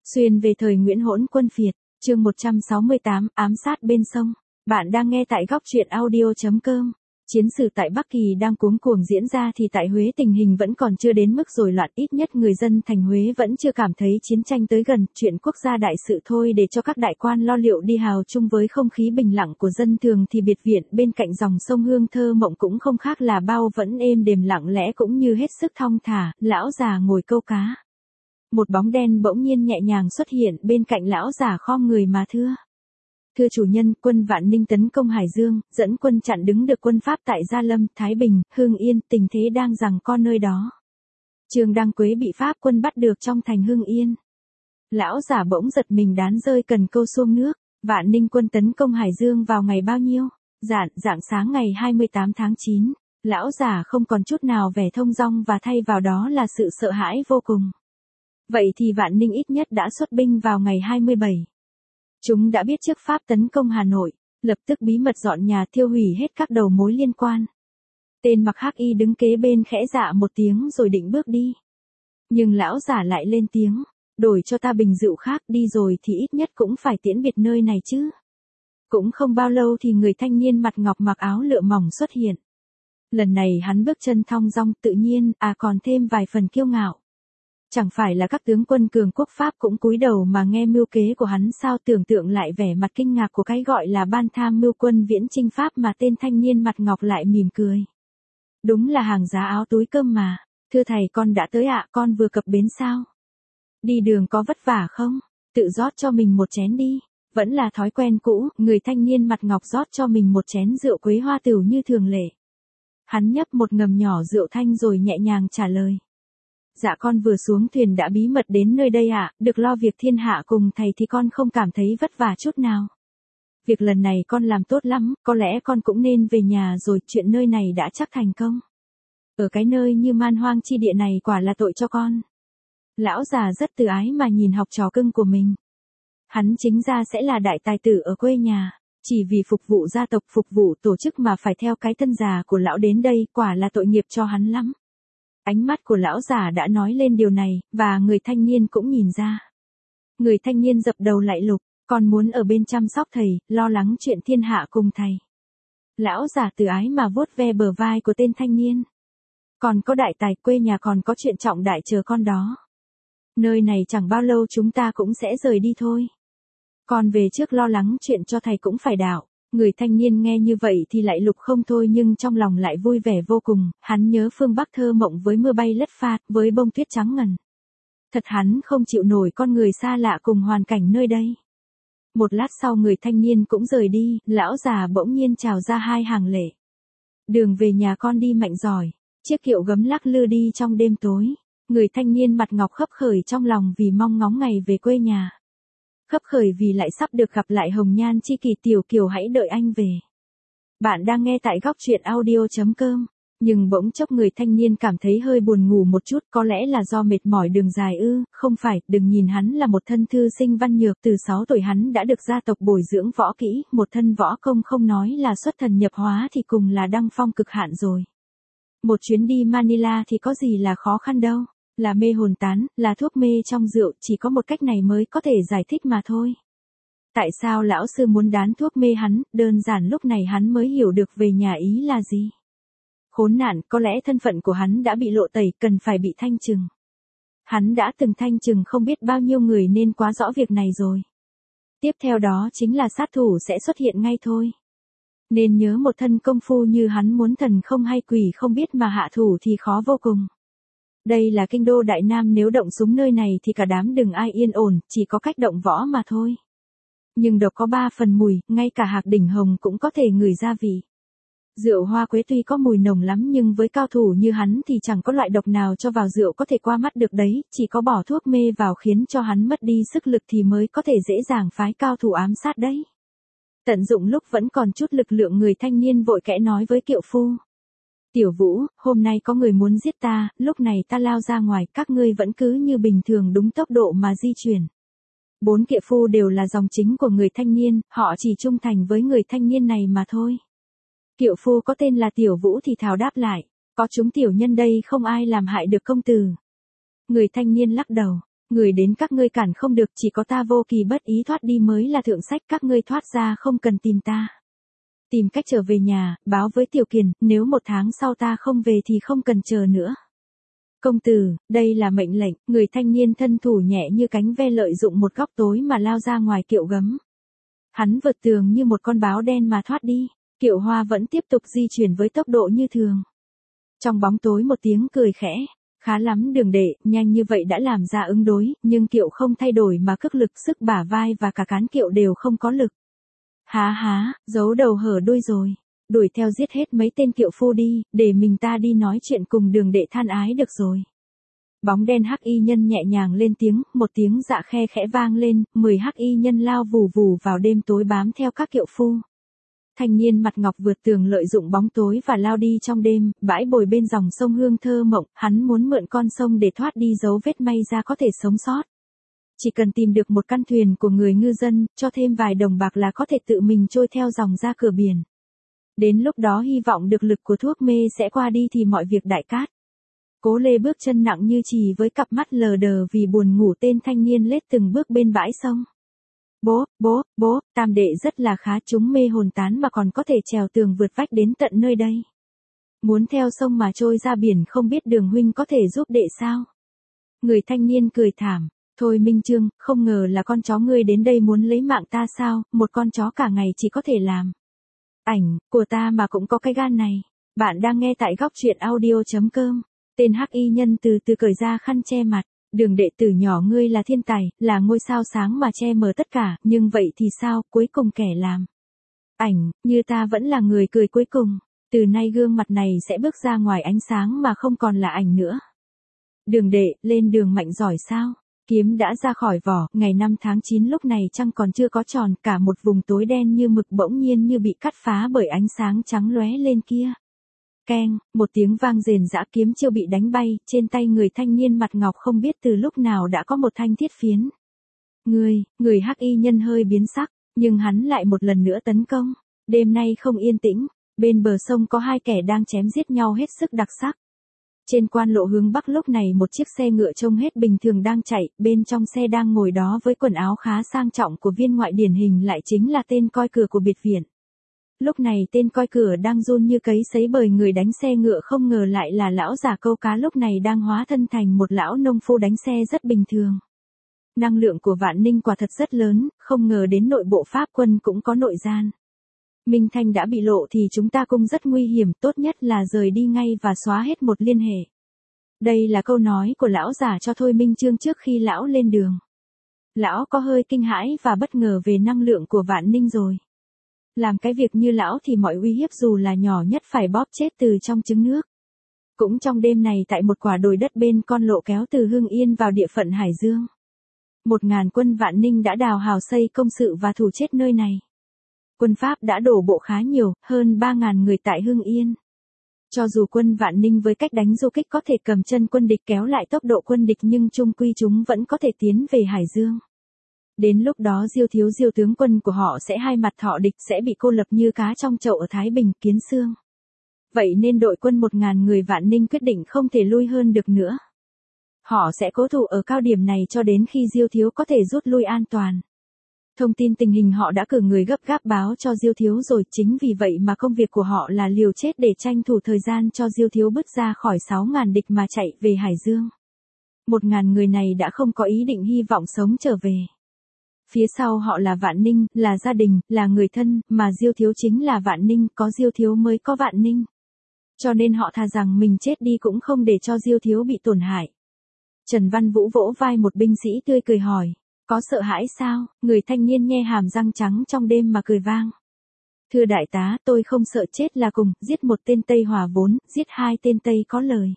Xuyên về thời Nguyễn Hỗn Quân Phiệt, chương 168, ám sát bên sông. Bạn đang nghe tại góc truyện audio.com. Chiến sự tại Bắc Kỳ đang cuống cuồng diễn ra thì tại Huế tình hình vẫn còn chưa đến mức rối loạn, ít nhất người dân thành Huế vẫn chưa cảm thấy chiến tranh tới gần, chuyện quốc gia đại sự thôi để cho các đại quan lo liệu đi hào chung với không khí bình lặng của dân thường thì biệt viện bên cạnh dòng sông hương thơ mộng cũng không khác là bao, vẫn êm đềm lặng lẽ cũng như hết sức thong thả, lão già ngồi câu cá. Một bóng đen bỗng nhiên nhẹ nhàng xuất hiện bên cạnh lão già khom người mà thưa. Thưa chủ nhân, quân Vạn Ninh tấn công Hải Dương, dẫn quân chặn đứng được quân Pháp tại Gia Lâm, Thái Bình, Hưng Yên, tình thế đang giằng co nơi đó. Trương Đăng Quế bị Pháp quân bắt được trong thành Hưng Yên. Lão giả bỗng giật mình đán rơi cần câu xuông nước. Vạn Ninh quân tấn công Hải Dương vào ngày bao nhiêu? Rạng sáng ngày 28 tháng 9. Lão giả không còn chút nào vẻ thông dong và thay vào đó là sự sợ hãi vô cùng. Vậy thì Vạn Ninh ít nhất đã xuất binh vào ngày 27. Chúng đã biết trước Pháp tấn công Hà Nội, lập tức bí mật dọn nhà tiêu hủy hết các đầu mối liên quan. Tên mặc hắc y đứng kế bên khẽ dạ một tiếng rồi định bước đi. Nhưng lão giả lại lên tiếng, đổi cho ta bình rượu khác, đi rồi thì ít nhất cũng phải tiễn biệt nơi này chứ. Cũng không bao lâu thì người thanh niên mặt ngọc mặc áo lụa mỏng xuất hiện. Lần này hắn bước chân thong dong tự nhiên, còn thêm vài phần kiêu ngạo. Chẳng phải là các tướng quân cường quốc Pháp cũng cúi đầu mà nghe mưu kế của hắn sao? Tưởng tượng lại vẻ mặt kinh ngạc của cái gọi là ban tham mưu quân viễn chinh Pháp mà tên thanh niên mặt ngọc lại mỉm cười. Đúng là hàng giá áo túi cơm mà. Thưa thầy, con đã tới ạ, con vừa cập bến sao? Đi đường có vất vả không? Tự rót cho mình một chén đi. Vẫn là thói quen cũ, người thanh niên mặt ngọc rót cho mình một chén rượu quế hoa tửu như thường lệ. Hắn nhấp một ngầm nhỏ rượu thanh rồi nhẹ nhàng trả lời. Dạ con vừa xuống thuyền đã bí mật đến nơi đây ạ, được lo việc thiên hạ cùng thầy thì con không cảm thấy vất vả chút nào. Việc lần này con làm tốt lắm, có lẽ con cũng nên về nhà rồi, chuyện nơi này đã chắc thành công. Ở cái nơi như man hoang chi địa này quả là tội cho con. Lão già rất từ ái mà nhìn học trò cưng của mình. Hắn chính ra sẽ là đại tài tử ở quê nhà, chỉ vì phục vụ gia tộc, phục vụ tổ chức mà phải theo cái thân già của lão đến đây, quả là tội nghiệp cho hắn lắm. Ánh mắt của lão già đã nói lên điều này, và người thanh niên cũng nhìn ra. Người thanh niên dập đầu lại lục, còn muốn ở bên chăm sóc thầy, lo lắng chuyện thiên hạ cùng thầy. Lão già từ ái mà vuốt ve bờ vai của tên thanh niên. Còn có đại tài, quê nhà còn có chuyện trọng đại chờ con đó. Nơi này chẳng bao lâu chúng ta cũng sẽ rời đi thôi. Còn về trước lo lắng chuyện cho thầy cũng phải đạo. Người thanh niên nghe như vậy thì lại lục không thôi, nhưng trong lòng lại vui vẻ vô cùng, hắn nhớ phương Bắc thơ mộng với mưa bay lất phạt, với bông tuyết trắng ngần. Thật hắn không chịu nổi con người xa lạ cùng hoàn cảnh nơi đây. Một lát sau người thanh niên cũng rời đi, lão già bỗng nhiên trào ra hai hàng lệ. Đường về nhà con đi mạnh giỏi, chiếc kiệu gấm lắc lư đi trong đêm tối. Người thanh niên mặt ngọc khấp khởi trong lòng vì mong ngóng ngày về quê nhà. Khấp khởi vì lại sắp được gặp lại hồng nhan chi kỷ tiểu kiều, hãy đợi anh về. Bạn đang nghe tại góc truyện audio.com. Nhưng bỗng chốc người thanh niên cảm thấy hơi buồn ngủ một chút, có lẽ là do mệt mỏi đường dài ư? Không phải, đừng nhìn hắn là một thân thư sinh văn nhược, từ 6 tuổi hắn đã được gia tộc bồi dưỡng võ kỹ, một thân võ công không nói là xuất thần nhập hóa thì cùng là đăng phong cực hạn rồi. Một chuyến đi Manila thì có gì là khó khăn đâu. Là mê hồn tán, là thuốc mê trong rượu, chỉ có một cách này mới có thể giải thích mà thôi. Tại sao lão sư muốn đán thuốc mê hắn? Đơn giản lúc này hắn mới hiểu được về nhà ý là gì. Khốn nạn, có lẽ thân phận của hắn đã bị lộ tẩy, cần phải bị thanh trừng. Hắn đã từng thanh trừng không biết bao nhiêu người nên quá rõ việc này rồi. Tiếp theo đó chính là sát thủ sẽ xuất hiện ngay thôi. Nên nhớ một thân công phu như hắn muốn thần không hay quỷ không biết mà hạ thủ thì khó vô cùng. Đây là kinh đô Đại Nam, nếu động súng nơi này thì cả đám đừng ai yên ổn, chỉ có cách động võ mà thôi. Nhưng độc có 3 phần mùi, ngay cả hạc đỉnh hồng cũng có thể ngửi ra vị. Rượu hoa quế tuy có mùi nồng lắm nhưng với cao thủ như hắn thì chẳng có loại độc nào cho vào rượu có thể qua mắt được đấy, chỉ có bỏ thuốc mê vào khiến cho hắn mất đi sức lực thì mới có thể dễ dàng phái cao thủ ám sát đấy. Tận dụng lúc vẫn còn chút lực lượng, người thanh niên vội kẽ nói với kiệu phu. Tiểu Vũ, hôm nay có người muốn giết ta, lúc này ta lao ra ngoài, các ngươi vẫn cứ như bình thường đúng tốc độ mà di chuyển. 4 kiệu phu đều là dòng chính của người thanh niên, họ chỉ trung thành với người thanh niên này mà thôi. Kiệu phu có tên là Tiểu Vũ thì thào đáp lại, có chúng tiểu nhân đây không ai làm hại được công tử. Người thanh niên lắc đầu, Người đến các ngươi cản không được, chỉ có ta vô kỳ bất ý thoát đi mới là thượng sách, các ngươi thoát ra không cần tìm ta. Tìm cách trở về nhà, báo với Tiểu Kiền, nếu 1 tháng sau ta không về thì không cần chờ nữa. Công tử, đây là mệnh lệnh, người thanh niên thân thủ nhẹ như cánh ve lợi dụng một góc tối mà lao ra ngoài kiệu gấm. Hắn vượt tường như một con báo đen mà thoát đi, Kiệu Hoa vẫn tiếp tục di chuyển với tốc độ như thường. Trong bóng tối một tiếng cười khẽ, khá lắm Đường đệ, nhanh như vậy đã làm ra ứng đối, nhưng kiệu không thay đổi mà cước lực sức bả vai và cả cán kiệu đều không có lực. Há, giấu đầu hở đuôi rồi, đuổi theo giết hết mấy tên kiệu phu đi, để mình ta đi nói chuyện cùng Đường đệ than ái được rồi. Bóng đen hắc y nhân nhẹ nhàng lên tiếng, một tiếng dạ khe khẽ vang lên, 10 hắc y nhân lao vù vù vào đêm tối bám theo các kiệu phu. Thanh niên mặt ngọc vượt tường lợi dụng bóng tối và lao đi trong đêm, bãi bồi bên dòng sông hương thơ mộng, hắn muốn mượn con sông để thoát đi dấu vết may ra có thể sống sót. Chỉ cần tìm được một căn thuyền của người ngư dân, cho thêm vài đồng bạc là có thể tự mình trôi theo dòng ra cửa biển. Đến lúc đó hy vọng được lực của thuốc mê sẽ qua đi thì mọi việc đại cát. Cố Lê bước chân nặng như chì với cặp mắt lờ đờ vì buồn ngủ, tên thanh niên lết từng bước bên bãi sông. Bố, tam đệ rất là khá, chúng mê hồn tán mà còn có thể trèo tường vượt vách đến tận nơi đây. Muốn theo sông mà trôi ra biển, không biết Đường huynh có thể giúp đệ sao? Người thanh niên cười thảm, thôi Minh Chương, không ngờ là con chó ngươi đến đây muốn lấy mạng ta sao, một con chó cả ngày chỉ có thể làm ảnh của ta mà cũng có cái gan này. Bạn đang nghe tại góc truyện audio.com. Tên hắc y nhân từ từ cởi ra khăn che mặt. Đường đệ tử nhỏ, ngươi là thiên tài, là ngôi sao sáng mà che mờ tất cả, nhưng vậy thì sao, cuối cùng kẻ làm ảnh như ta vẫn là người cười cuối cùng. Từ nay gương mặt này sẽ bước ra ngoài ánh sáng mà không còn là ảnh nữa. Đường đệ, lên đường mạnh giỏi sao? Kiếm đã ra khỏi vỏ, ngày 5 tháng 9 lúc này trăng còn chưa có tròn, cả một vùng tối đen như mực bỗng nhiên như bị cắt phá bởi ánh sáng trắng lóe lên kia. Keng, một tiếng vang rền rã, kiếm chiêu bị đánh bay, trên tay người thanh niên mặt ngọc không biết từ lúc nào đã có một thanh thiết phiến. Người hắc y nhân hơi biến sắc, nhưng hắn lại một lần nữa tấn công. Đêm nay không yên tĩnh, bên bờ sông có 2 kẻ đang chém giết nhau hết sức đặc sắc. Trên quan lộ hướng bắc lúc này một chiếc xe ngựa trông hết bình thường đang chạy, bên trong xe đang ngồi đó với quần áo khá sang trọng của viên ngoại điển hình lại chính là tên coi cửa của biệt viện. Lúc này tên coi cửa đang run như cấy sấy bởi người đánh xe ngựa không ngờ lại là lão già câu cá lúc này đang hóa thân thành một lão nông phu đánh xe rất bình thường. Năng lượng của Vạn Ninh quả thật rất lớn, không ngờ đến nội bộ Pháp quân cũng có nội gian. Minh Thanh đã bị lộ thì chúng ta cũng rất nguy hiểm, tốt nhất là rời đi ngay và xóa hết một liên hệ. Đây là câu nói của lão già cho Thôi Minh Chương trước khi lão lên đường. Lão có hơi kinh hãi và bất ngờ về năng lượng của Vạn Ninh rồi. Làm cái việc như lão thì mọi uy hiếp dù là nhỏ nhất phải bóp chết từ trong trứng nước. Cũng trong đêm này tại một quả đồi đất bên con lộ kéo từ Hưng Yên vào địa phận Hải Dương. 1000 quân Vạn Ninh đã đào hào xây công sự và thủ chết nơi này. Quân Pháp đã đổ bộ khá nhiều, hơn 3000 người tại Hưng Yên. Cho dù quân Vạn Ninh với cách đánh du kích có thể cầm chân quân địch kéo lại tốc độ quân địch nhưng chung quy chúng vẫn có thể tiến về Hải Dương. Đến lúc đó Diêu tướng quân của họ sẽ hai mặt thọ địch, sẽ bị cô lập như cá trong chậu ở Thái Bình, Kiến Xương. Vậy nên đội quân 1000 người Vạn Ninh quyết định không thể lui hơn được nữa. Họ sẽ cố thủ ở cao điểm này cho đến khi Diêu thiếu có thể rút lui an toàn. Thông tin tình hình họ đã cử người gấp gáp báo cho Diêu thiếu rồi, chính vì vậy mà công việc của họ là liều chết để tranh thủ thời gian cho Diêu thiếu bứt ra khỏi 6000 địch mà chạy về Hải Dương. 1000 người này đã không có ý định hy vọng sống trở về. Phía sau họ là Vạn Ninh, là gia đình, là người thân, mà Diêu thiếu chính là Vạn Ninh, có Diêu thiếu mới có Vạn Ninh. Cho nên họ thà rằng mình chết đi cũng không để cho Diêu thiếu bị tổn hại. Trần Văn Vũ vỗ vai một binh sĩ tươi cười hỏi, có sợ hãi sao? Người thanh niên nhe hàm răng trắng trong đêm mà cười vang. Thưa đại tá, tôi không sợ chết là cùng, giết một tên Tây hòa vốn, giết 2 tên Tây có lời.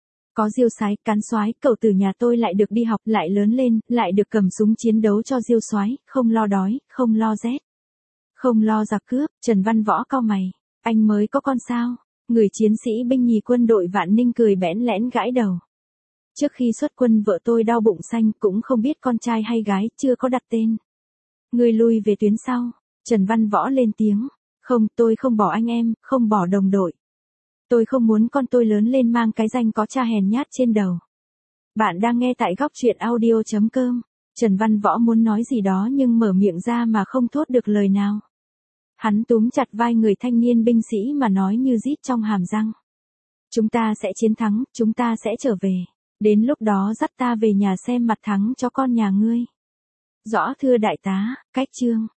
Có Diêu Soái, Cán Soái, cậu tử nhà tôi lại được đi học, lại lớn lên, lại được cầm súng chiến đấu cho Diêu Soái, không lo đói, không lo rét, không lo giặc cướp. Trần Văn Võ cau mày, anh mới có con sao? Người chiến sĩ binh nhì quân đội Vạn Ninh cười bẽn lẽn gãi đầu. Trước khi xuất quân vợ tôi đau bụng xanh, cũng không biết con trai hay gái, chưa có đặt tên. Người lui về tuyến sau. Trần Văn Võ lên tiếng, không, tôi không bỏ anh em, không bỏ đồng đội. Tôi không muốn con tôi lớn lên mang cái danh có cha hèn nhát trên đầu. Bạn đang nghe tại góc truyện audio.com. Trần Văn Võ muốn nói gì đó nhưng mở miệng ra mà không thốt được lời nào. Hắn túm chặt vai người thanh niên binh sĩ mà nói như rít trong hàm răng. Chúng ta sẽ chiến thắng, chúng ta sẽ trở về. Đến lúc đó dắt ta về nhà xem mặt thắng cho con nhà ngươi. Rõ thưa đại tá, cách chương.